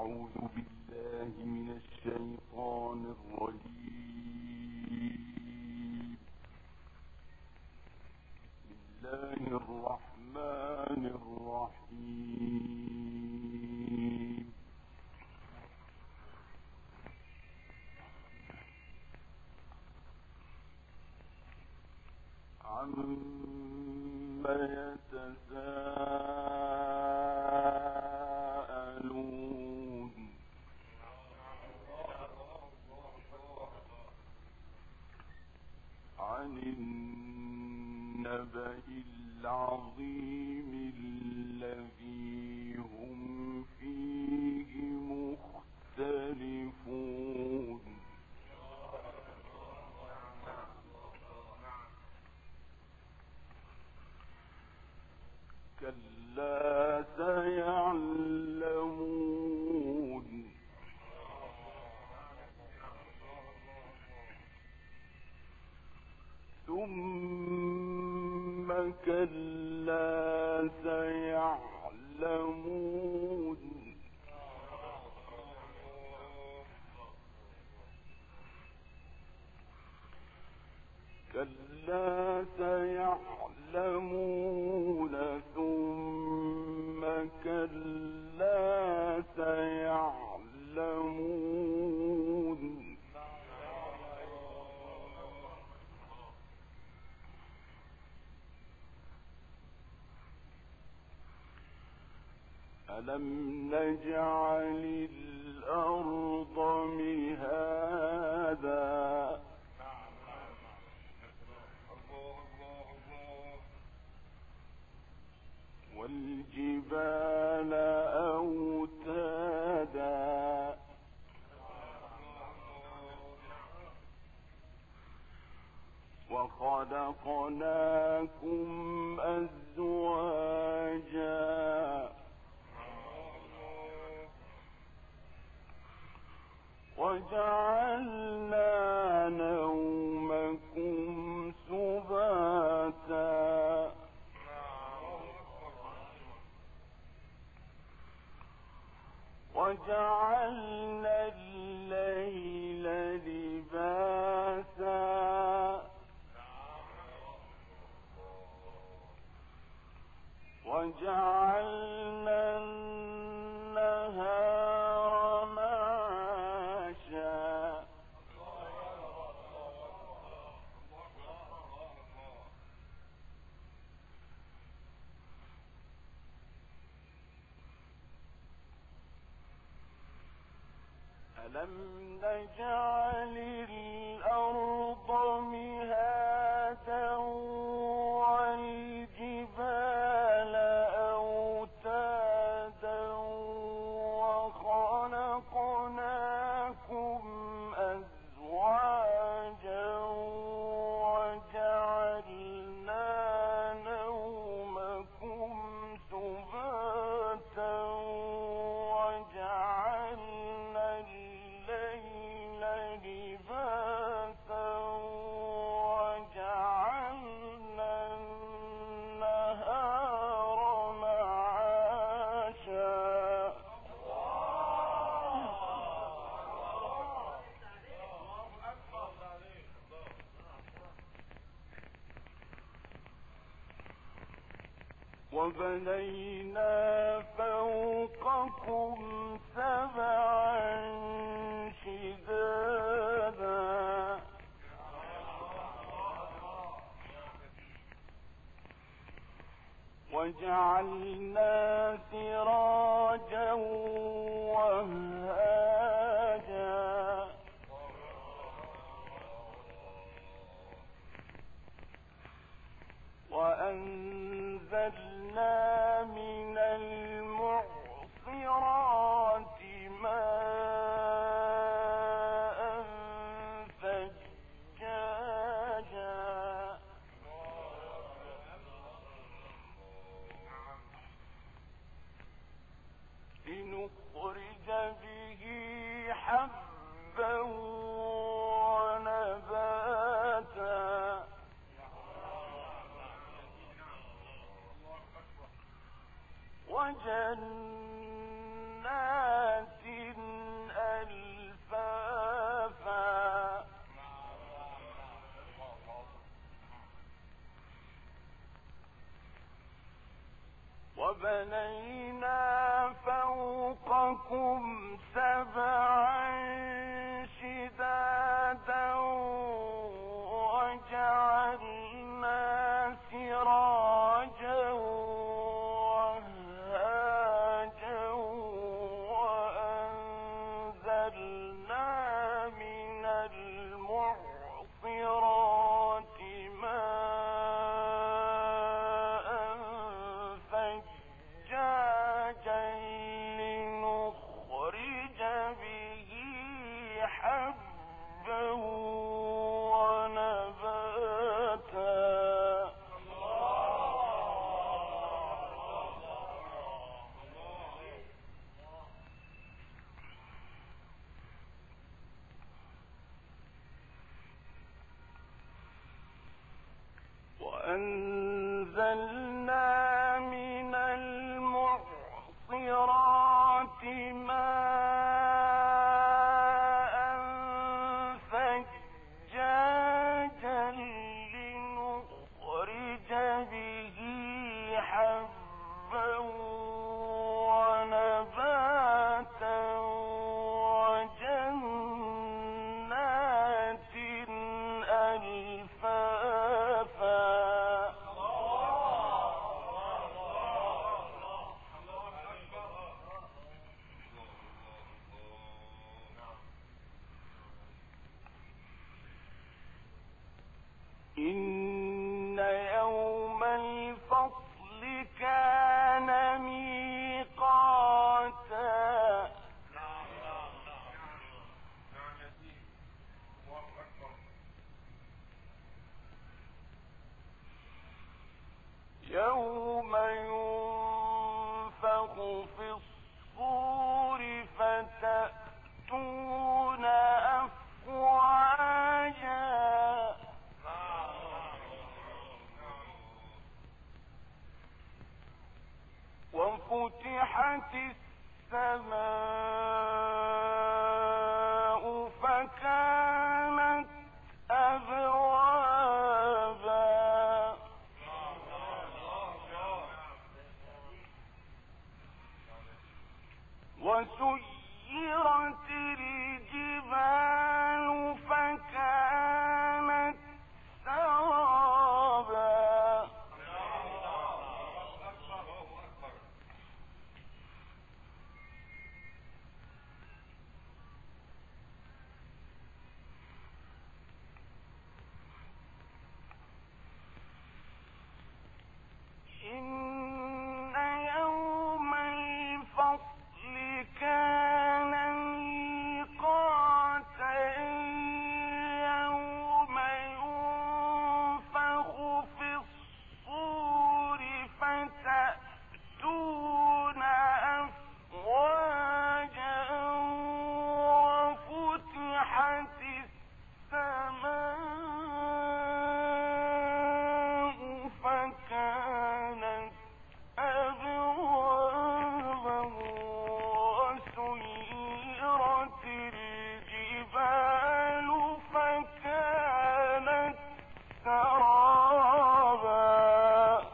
أعوذ بالله من الشيطان الرجيم. بسم الله الرحمن الرحيم. عما يتساءلون عن النبأ العظيم الذي هم فيه مختلفون. كلا سيعلمون ثم كلا سيعلمون كلا سيعلمون ثم كلا سيعلمون. ألم نجعل الأرض مهادا والجبال أوتادا وخلقناكم أزواجا وجعلنا نومكم سباتا وجعلنا الليل لباسا وجعلنا النهار معاشا ألم نجعل الأرض مهادا والجبال أوتادا وخلقناكم أزواجا وجعلنا نومكم سباتا وجعلنا الليل لباسا وجعلنا النهار معاشا وبنينا فوقكم سبعا شدادا وجعلنا سراجا وهاجا وأنزلنا من المعصرات ماء ثجاجا لنخرج به حبا ونباتا وجنات فوقكم سبعا شدادا وجعلنا سراجا وهاجا وأنزلنا من المعصرات ماء ثجاجا لنخرج به حبا ونباتا وأنزلنا من المعصرات ماء ثجاجا لنخرج به حبا ونباتا وجنات ألفافا إن يوم الفصل كان ميقاتا يوم ينفخ في الصور فتأتون أفواجا وفتحت السماء فكانت أبوابا وسيرت الجبال فكانت سرابا إن يوم الفصل كان ميقاتا يوم ينفخ في الصور فتأتون أفواجا وفتحت السماء فكانت أبوابا وسيرت الجبال فكانت سرابا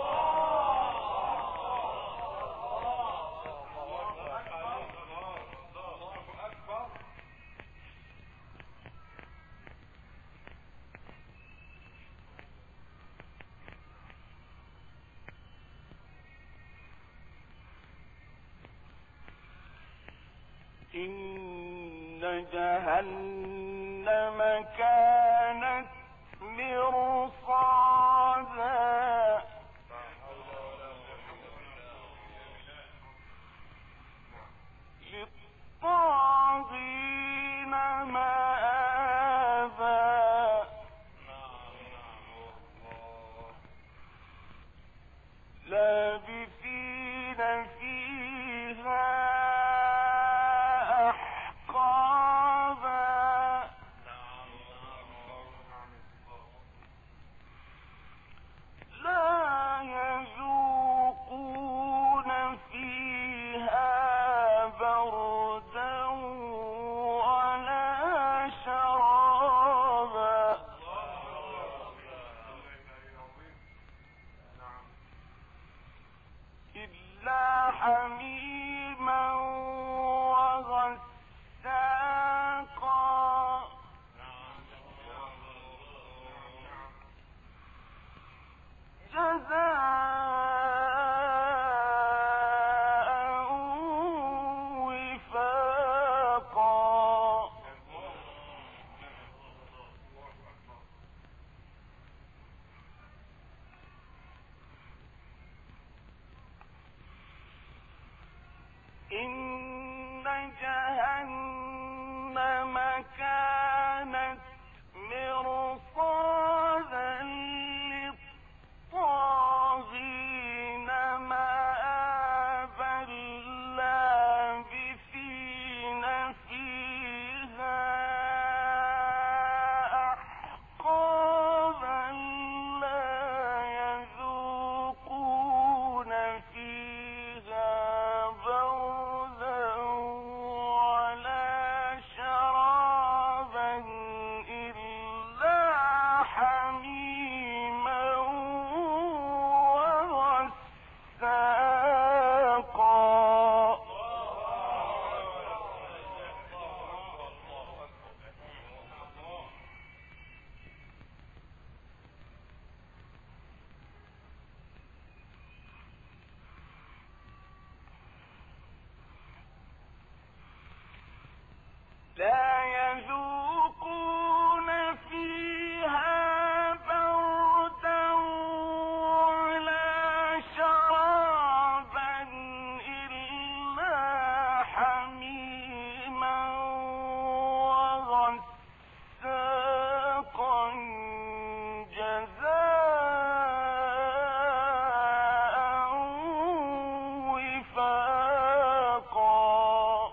إن جهنم كانت مرصادا للطاغين مآبا لابثين فيها أحقابا جهنم كانت مرصادا للطاغين مآبا لابثين فيها أحقابا لا يذوقون فيها بردا ولا شرابا إلا حميما وغساقا. لا يذوقون فيها بردا ولا شرابا إلا حميما وغساقا جزاء وفاقا.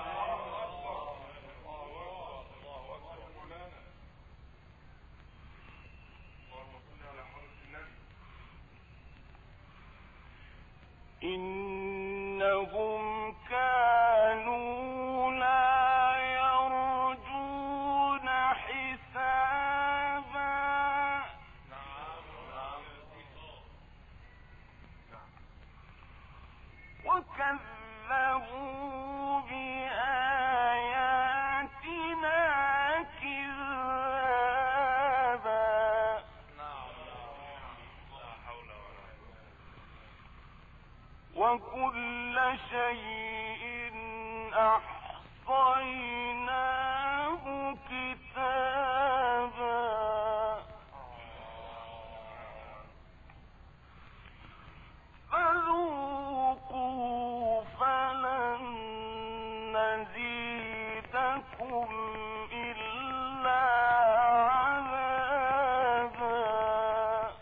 إنهم كانوا لا يرجون حسابا وكذبوا بآياتنا كذابا. وكل شيء أحصيناه كتابا. فذوقوا فلن نزيدكم إلا عذابا.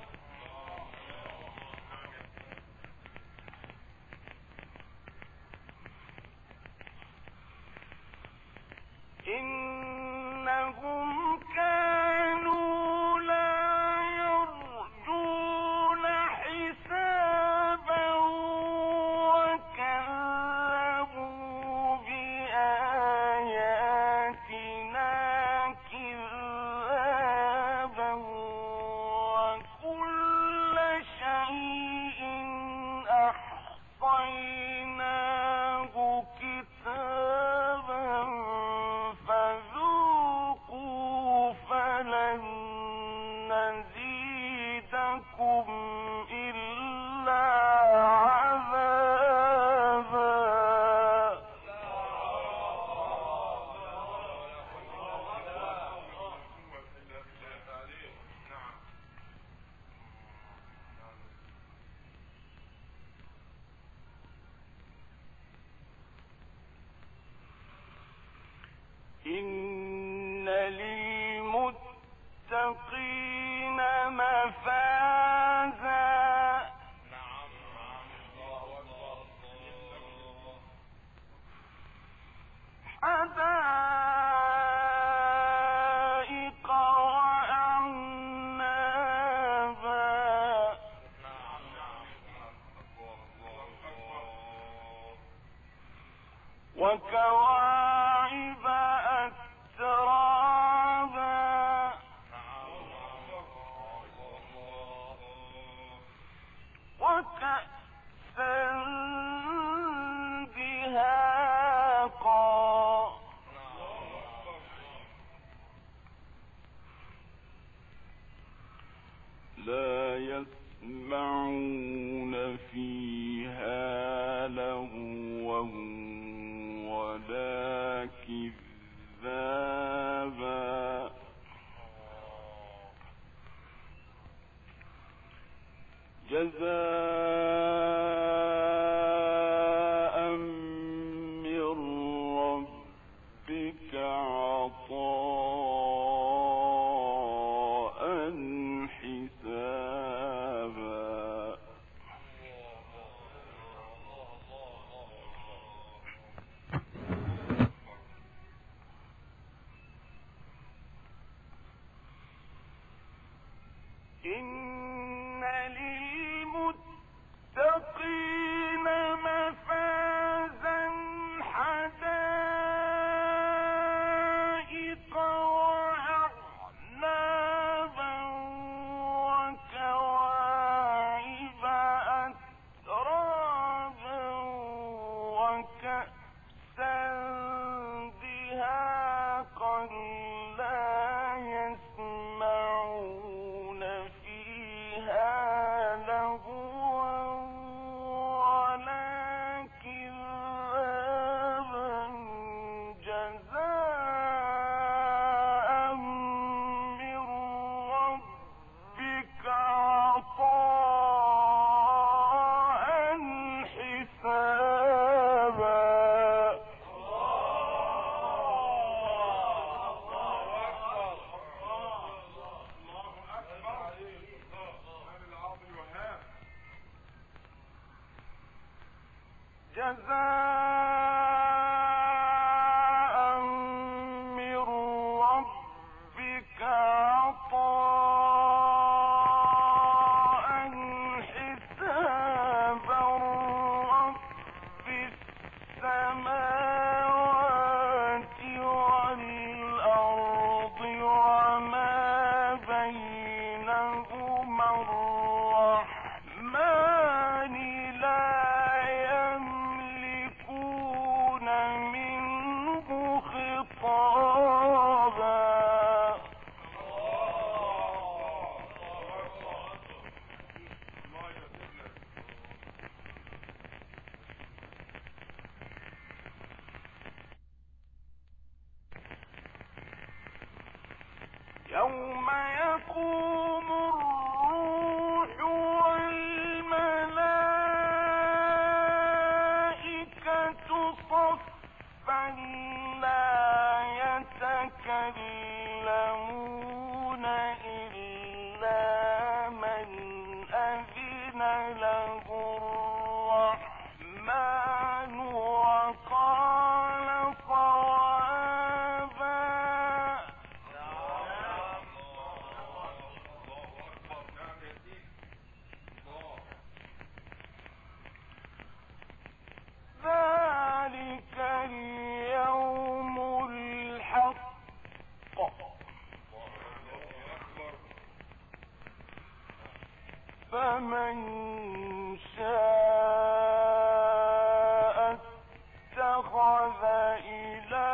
إنهم كانوا لا يرجون حسابا وكذبوا بآياتنا كذابا. وكل شيء أحصيناه كتابا. فذوقوا فلن نزيدكم إلا عذابا. إن للمتقين مفازا حدائق وأعنابا وكواعب أترابا وكأسا دهاقا. لا يسمعون فيها لغوا ولا كذابا. جزاء من جزاء من ربك عطاء حسابا رب السماوات والأرض وما بينهما الرحمن لا يملكون منه خطابا. يوم يقوم الروح والملائكة صفا لا يتكلمون إلا من أذن له الرحمن وقال صوابا. ذلك اليوم الحق فمن شاء اتخذ إلى